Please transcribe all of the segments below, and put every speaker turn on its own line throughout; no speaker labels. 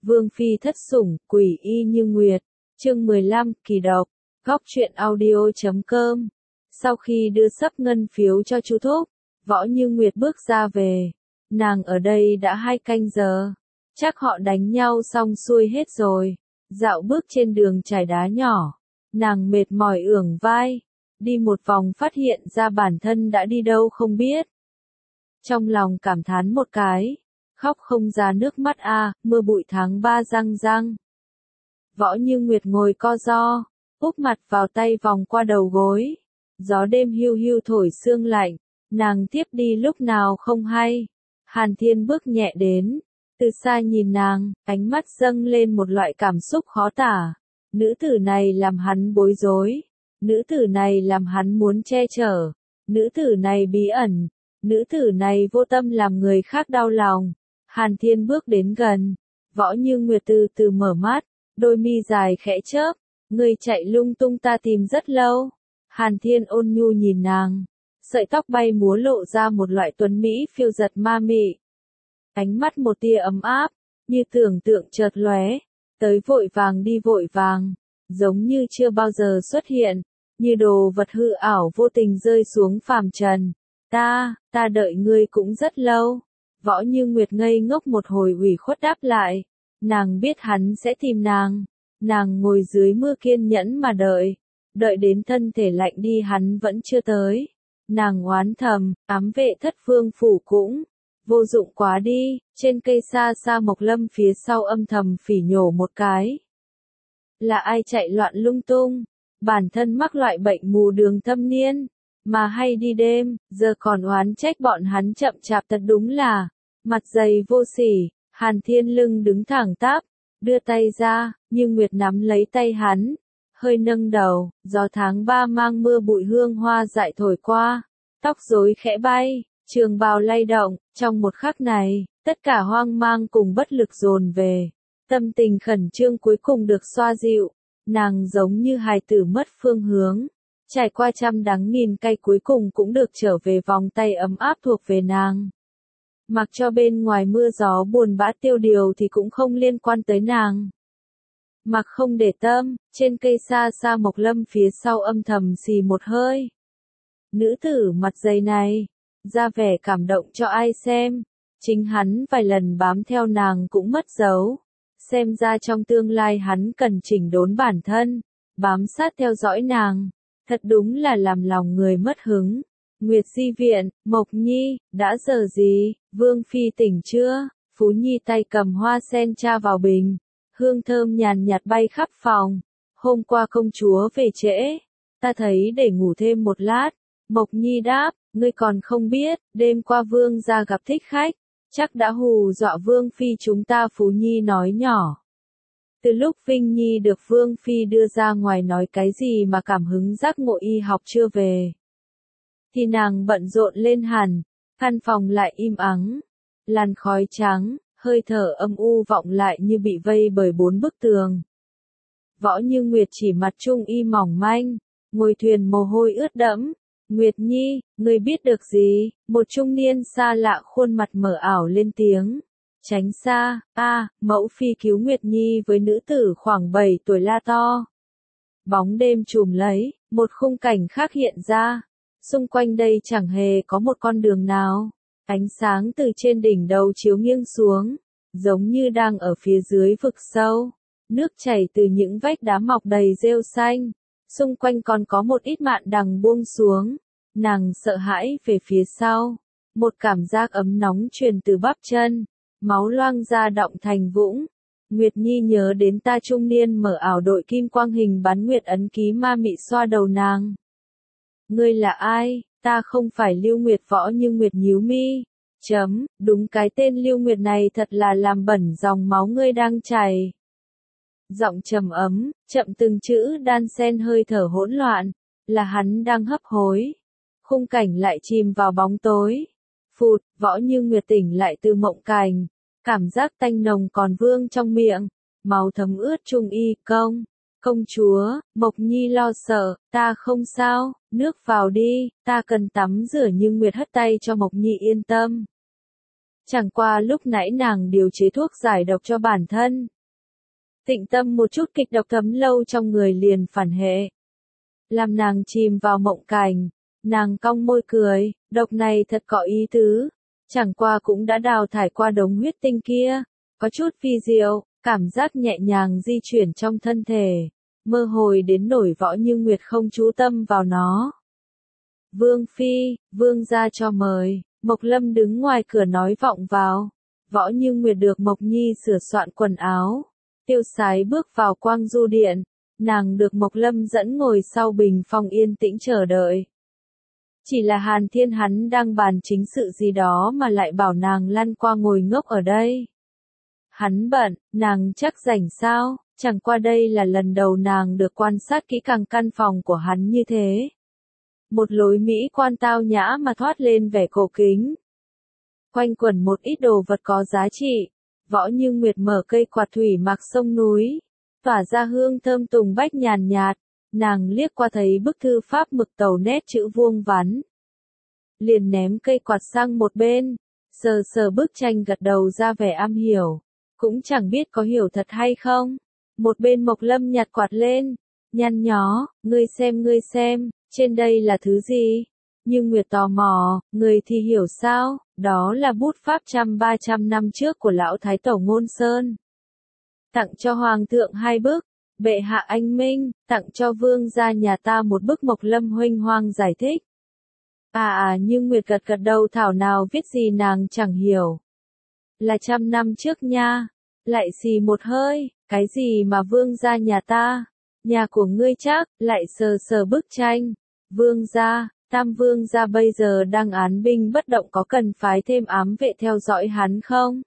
Vương phi thất sủng, quỷ y như nguyệt. Chương 15, kỳ độc. Góc truyện audio.com. Sau khi đưa sấp ngân phiếu cho chú Thúc, Võ Như Nguyệt bước ra về. Nàng ở đây đã 2 canh giờ. Chắc họ đánh nhau xong xuôi hết rồi. Dạo bước trên đường trải đá nhỏ. Nàng mệt mỏi ưỡng vai. Đi một vòng phát hiện ra bản thân đã đi đâu không biết. Trong lòng cảm thán một cái. Khóc không ra nước mắt mưa bụi tháng 3 răng răng. Võ Như Nguyệt ngồi co ro, úp mặt vào tay vòng qua đầu gối. Gió đêm hiu hiu thổi sương lạnh, nàng tiếp đi lúc nào không hay. Hàn Thiên bước nhẹ đến, từ xa nhìn nàng, ánh mắt dâng lên một loại cảm xúc khó tả. Nữ tử này làm hắn bối rối, nữ tử này làm hắn muốn che chở, nữ tử này bí ẩn, nữ tử này vô tâm làm người khác đau lòng. Hàn Thiên bước đến gần, Võ Như Nguyệt từ từ mở mắt, đôi mi dài khẽ chớp, người chạy lung tung ta tìm rất lâu. Hàn Thiên ôn nhu nhìn nàng, sợi tóc bay múa lộ ra một loại tuấn mỹ phiêu giật ma mị. Ánh mắt một tia ấm áp, như tưởng tượng chợt lóe, tới vội vàng đi vội vàng, giống như chưa bao giờ xuất hiện, như đồ vật hư ảo vô tình rơi xuống phàm trần. Ta đợi ngươi cũng rất lâu. Võ Như Nguyệt ngây ngốc một hồi ủy khuất đáp lại, nàng biết hắn sẽ tìm nàng. Nàng ngồi dưới mưa kiên nhẫn mà đợi đến thân thể lạnh đi hắn vẫn chưa tới. Nàng oán thầm, ám vệ Thất Vương phủ cũng vô dụng quá đi. Trên cây xa xa Mộc Lâm phía sau âm thầm phỉ nhổ một cái. Là ai chạy loạn lung tung, bản thân mắc loại bệnh mù đường thâm niên, mà hay đi đêm, giờ còn oán trách bọn hắn chậm chạp thật đúng là mặt dày vô sỉ. Hàn Thiên lưng đứng thẳng tắp, đưa tay ra, như Nguyệt nắm lấy tay hắn, hơi nâng đầu, gió tháng 3 mang mưa bụi hương hoa dại thổi qua, tóc rối khẽ bay, trường bào lay động. Trong một khắc này, tất cả hoang mang cùng bất lực dồn về, tâm tình khẩn trương cuối cùng được xoa dịu. Nàng giống như hài tử mất phương hướng, trải qua trăm đắng nghìn cay cuối cùng cũng được trở về vòng tay ấm áp thuộc về nàng. Mặc cho bên ngoài mưa gió buồn bã tiêu điều thì cũng không liên quan tới nàng. Mặc không để tâm, trên cây xa xa Mộc Lâm phía sau âm thầm xì một hơi. Nữ tử mặt dày này, ra vẻ cảm động cho ai xem. Chính hắn vài lần bám theo nàng cũng mất dấu. Xem ra trong tương lai hắn cần chỉnh đốn bản thân, bám sát theo dõi nàng. Thật đúng là làm lòng người mất hứng. Nguyệt Di viện, Mộc Nhi, đã giờ gì, Vương phi tỉnh chưa? Phú Nhi tay cầm hoa sen tra vào bình, hương thơm nhàn nhạt bay khắp phòng. Hôm qua công chúa về trễ, ta thấy để ngủ thêm một lát. Mộc Nhi đáp, ngươi còn không biết, đêm qua Vương gia gặp thích khách, chắc đã hù dọa Vương phi chúng ta. Phú Nhi nói nhỏ. Từ lúc Vinh Nhi được Vương phi đưa ra ngoài nói cái gì mà cảm hứng giác ngộ y học chưa về, thì nàng bận rộn lên hẳn, căn phòng lại im ắng, làn khói trắng, hơi thở âm u vọng lại như bị vây bởi 4 bức tường. Võ Như Nguyệt chỉ mặc trung y mỏng manh, ngồi thuyền mồ hôi ướt đẫm. Nguyệt Nhi, ngươi biết được gì? Một trung niên xa lạ khuôn mặt mờ ảo lên tiếng. Tránh xa, mẫu phi cứu Nguyệt Nhi với nữ tử khoảng 7 tuổi la to. Bóng đêm trùm lấy, một khung cảnh khác hiện ra. Xung quanh đây chẳng hề có một con đường nào. Ánh sáng từ trên đỉnh đầu chiếu nghiêng xuống, giống như đang ở phía dưới vực sâu. Nước chảy từ những vách đá mọc đầy rêu xanh. Xung quanh còn có một ít mạn đằng buông xuống. Nàng sợ hãi về phía sau. Một cảm giác ấm nóng truyền từ bắp chân. Máu loang ra động thành vũng. Nguyệt Nhi nhớ đến ta. Trung niên mở ảo đội kim quang hình bán nguyệt ấn ký ma mị xoa đầu nàng. Ngươi là ai? Ta không phải Lưu Nguyệt. Võ Như Nguyệt nhíu mi. Đúng cái tên Lưu Nguyệt này thật là làm bẩn dòng máu ngươi đang chảy. Giọng trầm ấm, chậm từng chữ đan xen hơi thở hỗn loạn, là hắn đang hấp hối. Khung cảnh lại chìm vào bóng tối. Phụt, Võ Như Nguyệt tỉnh lại từ mộng cảnh, cảm giác tanh nồng còn vương trong miệng, máu thấm ướt trung y. Công chúa, Mộc Nhi lo sợ, ta không sao, nước vào đi, ta cần tắm rửa. Nhưng Nguyệt hất tay cho Mộc Nhi yên tâm. Chẳng qua lúc nãy nàng điều chế thuốc giải độc cho bản thân. Tịnh tâm một chút kịch độc thấm lâu trong người liền phản hệ. Làm nàng chìm vào mộng cảnh, nàng cong môi cười, độc này thật có ý tứ. Chẳng qua cũng đã đào thải qua đống huyết tinh kia, có chút phi diệu, cảm giác nhẹ nhàng di chuyển trong thân thể, mơ hồi đến nổi Võ Như Nguyệt không chú tâm vào nó. Vương Phi, Vương gia cho mời, Mộc Lâm đứng ngoài cửa nói vọng vào. Võ Như Nguyệt được Mộc Nhi sửa soạn quần áo, tiêu sái bước vào Quang Du Điện, nàng được Mộc Lâm dẫn ngồi sau bình phong yên tĩnh chờ đợi. Chỉ là Hàn Thiên hắn đang bàn chính sự gì đó mà lại bảo nàng lăn qua ngồi ngốc ở đây. Hắn bận, nàng chắc rảnh sao, chẳng qua đây là lần đầu nàng được quan sát kỹ càng căn phòng của hắn như thế. Một lối mỹ quan tao nhã mà thoát lên vẻ cổ kính. Quanh quẩn một ít đồ vật có giá trị, Võ Như Nguyệt mở cây quạt thủy mặc sông núi, tỏa ra hương thơm tùng bách nhàn nhạt, nàng liếc qua thấy bức thư pháp mực tàu nét chữ vuông vắn. Liền ném cây quạt sang một bên, sờ sờ bức tranh gật đầu ra vẻ am hiểu, cũng chẳng biết có hiểu thật hay không. Một bên Mộc Lâm nhặt quạt lên, nhăn nhó, ngươi xem, trên đây là thứ gì? Như Nguyệt tò mò, người thì hiểu sao, đó là bút pháp 300 năm trước của lão Thái Tổ Ngôn Sơn. Tặng cho Hoàng thượng 2 bức, bệ hạ anh minh, tặng cho vương gia nhà ta 1 bức. Mộc Lâm huênh hoang giải thích. Như Nguyệt gật gật đầu thảo nào viết gì nàng chẳng hiểu. Là 100 năm trước nha, lại xì một hơi, cái gì mà vương gia nhà ta, nhà của ngươi chắc, lại sờ sờ bức tranh. Vương gia, Tam vương gia bây giờ đang án binh bất động, có cần phái thêm ám vệ theo dõi hắn không?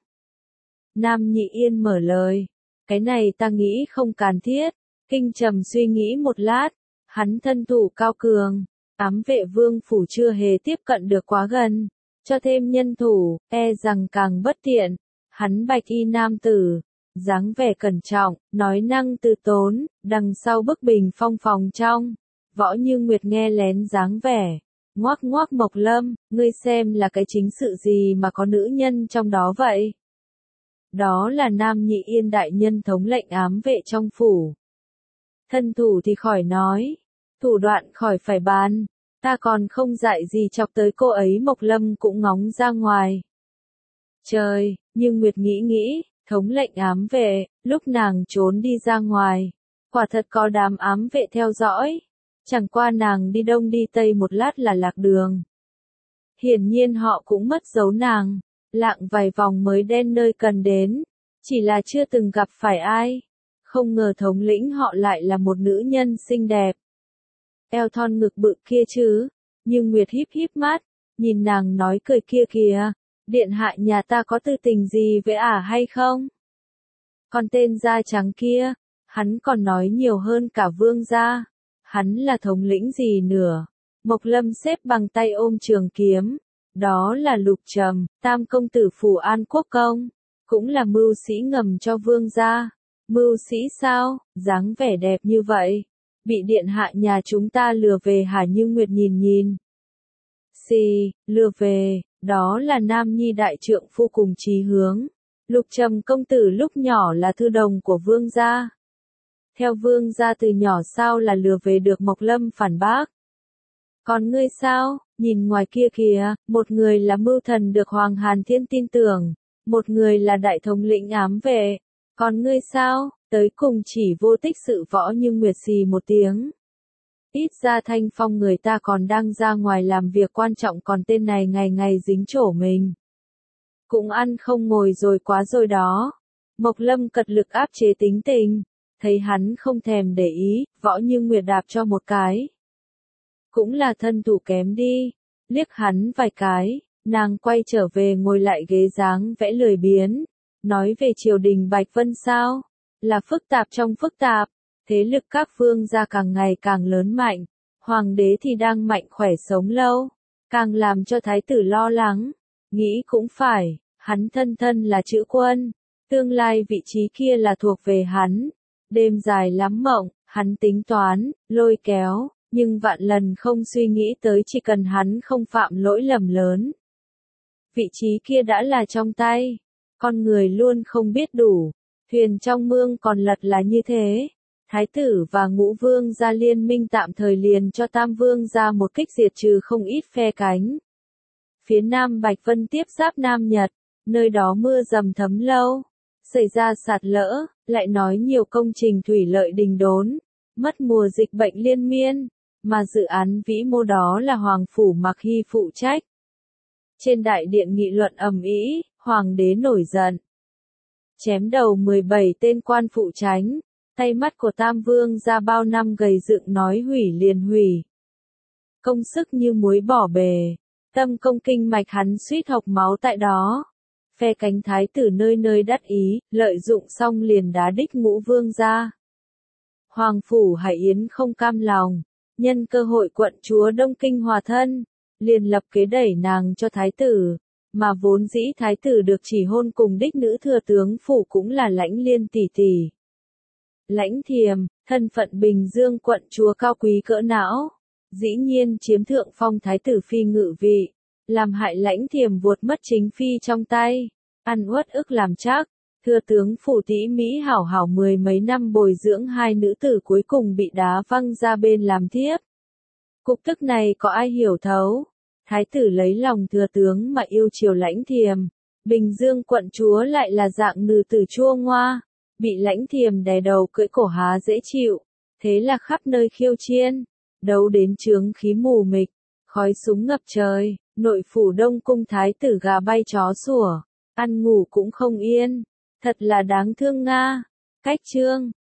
Nam Nhị Yên mở lời, cái này ta nghĩ không cần thiết. Kinh Trầm suy nghĩ một lát, hắn thân thủ cao cường, ám vệ vương phủ chưa hề tiếp cận được quá gần, cho thêm nhân thủ, e rằng càng bất tiện. Hắn bạch y nam tử, dáng vẻ cẩn trọng, nói năng từ tốn, đằng sau bức bình phong phòng trong. Võ Như Nguyệt nghe lén dáng vẻ, ngoác ngoác Mộc Lâm, ngươi xem là cái chính sự gì mà có nữ nhân trong đó vậy? Đó là Nam Nhị Yên đại nhân thống lệnh ám vệ trong phủ. Thân thủ thì khỏi nói, thủ đoạn khỏi phải bàn, ta còn không dạy gì chọc tới cô ấy. Mộc Lâm cũng ngóng ra ngoài. Trời, nhưng Nguyệt nghĩ, thống lệnh ám vệ, lúc nàng trốn đi ra ngoài, quả thật có đám ám vệ theo dõi. Chẳng qua nàng đi đông đi tây một lát là lạc đường. Hiển nhiên họ cũng mất dấu nàng, lạng vài vòng mới đến nơi cần đến, chỉ là chưa từng gặp phải ai. Không ngờ thống lĩnh họ lại là một nữ nhân xinh đẹp. Eo thon ngực bự kia chứ, nhưng Nguyệt híp híp mắt, nhìn nàng nói cười kia kìa, điện hạ nhà ta có tư tình gì với hay không? Còn tên da trắng kia, hắn còn nói nhiều hơn cả vương gia. Hắn là thống lĩnh gì nữa? Mộc Lâm xếp bằng tay ôm trường kiếm. Đó là Lục Trầm, tam công tử phủ An Quốc công. Cũng là mưu sĩ ngầm cho vương gia. Mưu sĩ sao? Dáng vẻ đẹp như vậy. Bị điện hạ nhà chúng ta lừa về hả? Như Nguyệt nhìn. Lừa về, đó là nam nhi đại trượng phu cùng chí hướng. Lục Trầm công tử lúc nhỏ là thư đồng của vương gia. Theo vương gia từ nhỏ sao là lừa về được? Mộc Lâm phản bác. Còn ngươi sao? Nhìn ngoài kia kìa, một người là mưu thần được Hoàng Hàn Thiên tin tưởng, một người là đại thống lĩnh ám vệ. Còn ngươi sao? Tới cùng chỉ vô tích sự. Võ Như Nguyệt xì một tiếng. Ít ra Thanh Phong người ta còn đang ra ngoài làm việc quan trọng, còn tên này ngày ngày dính chỗ mình. Cũng ăn không ngồi rồi quá rồi đó. Mộc Lâm cật lực áp chế tính tình. Thấy hắn không thèm để ý, Võ Như Nguyệt đạp cho một cái. Cũng là thân thủ kém đi. Liếc hắn vài cái, nàng quay trở về ngồi lại ghế dáng vẽ lười biếng. Nói về triều đình Bạch Vân sao? Là phức tạp trong phức tạp. Thế lực các vương gia càng ngày càng lớn mạnh. Hoàng đế thì đang mạnh khỏe sống lâu. Càng làm cho thái tử lo lắng. Nghĩ cũng phải, hắn thân là chữ quân. Tương lai vị trí kia là thuộc về hắn. Đêm dài lắm mộng, hắn tính toán, lôi kéo, nhưng vạn lần không suy nghĩ tới chỉ cần hắn không phạm lỗi lầm lớn. vị trí kia đã là trong tay. Con người luôn không biết đủ, thuyền trong mương còn lật là như thế. Thái tử và Ngũ Vương gia liên minh tạm thời liền cho Tam Vương gia một kích diệt trừ không ít phe cánh. Phía Nam Bạch Vân tiếp giáp Nam Nhật, nơi đó mưa dầm thấm lâu, xảy ra sạt lở, lại nói nhiều công trình thủy lợi đình đốn, mất mùa dịch bệnh liên miên, mà dự án vĩ mô đó là Hoàng phủ Mạc Hy phụ trách. Trên đại điện nghị luận ầm ĩ, hoàng đế nổi giận, chém đầu 17 tên quan phụ chánh, tay mắt của Tam Vương gia bao năm gầy dựng nói hủy liền hủy. Công sức như muối bỏ bề, tâm công kinh mạch hắn suýt hộc máu tại đó. Phe cánh thái tử nơi nơi đắc ý, lợi dụng xong liền đá đích Ngũ Vương gia. Hoàng phủ Hải Yến không cam lòng, nhân cơ hội quận chúa Đông Kinh hòa thân, liền lập kế đẩy nàng cho thái tử, mà vốn dĩ thái tử được chỉ hôn cùng đích nữ thừa tướng phủ cũng là Lãnh Liên tỷ tỷ. Lãnh Thiềm, thân phận Bình Dương quận chúa cao quý cỡ não, dĩ nhiên chiếm thượng phong thái tử phi ngự vị, làm hại Lãnh Thiềm vuột mất chính phi trong tay, ăn uất ức làm chắc. Thừa tướng phủ Tĩ Mỹ hảo hảo mười mấy năm bồi dưỡng hai nữ tử cuối cùng bị đá văng ra bên làm thiếp. Cục tức này có ai hiểu thấu? Thái tử lấy lòng thừa tướng mà yêu chiều Lãnh Thiềm, Bình Dương quận chúa lại là dạng nữ tử chua ngoa, bị Lãnh Thiềm đè đầu cưỡi cổ há dễ chịu, thế là khắp nơi khiêu chiên, đấu đến chướng khí mù mịt, khói súng ngập trời, nội phủ Đông cung thái tử gà bay chó sủa, ăn ngủ cũng không yên, thật là đáng thương nga. Cách chương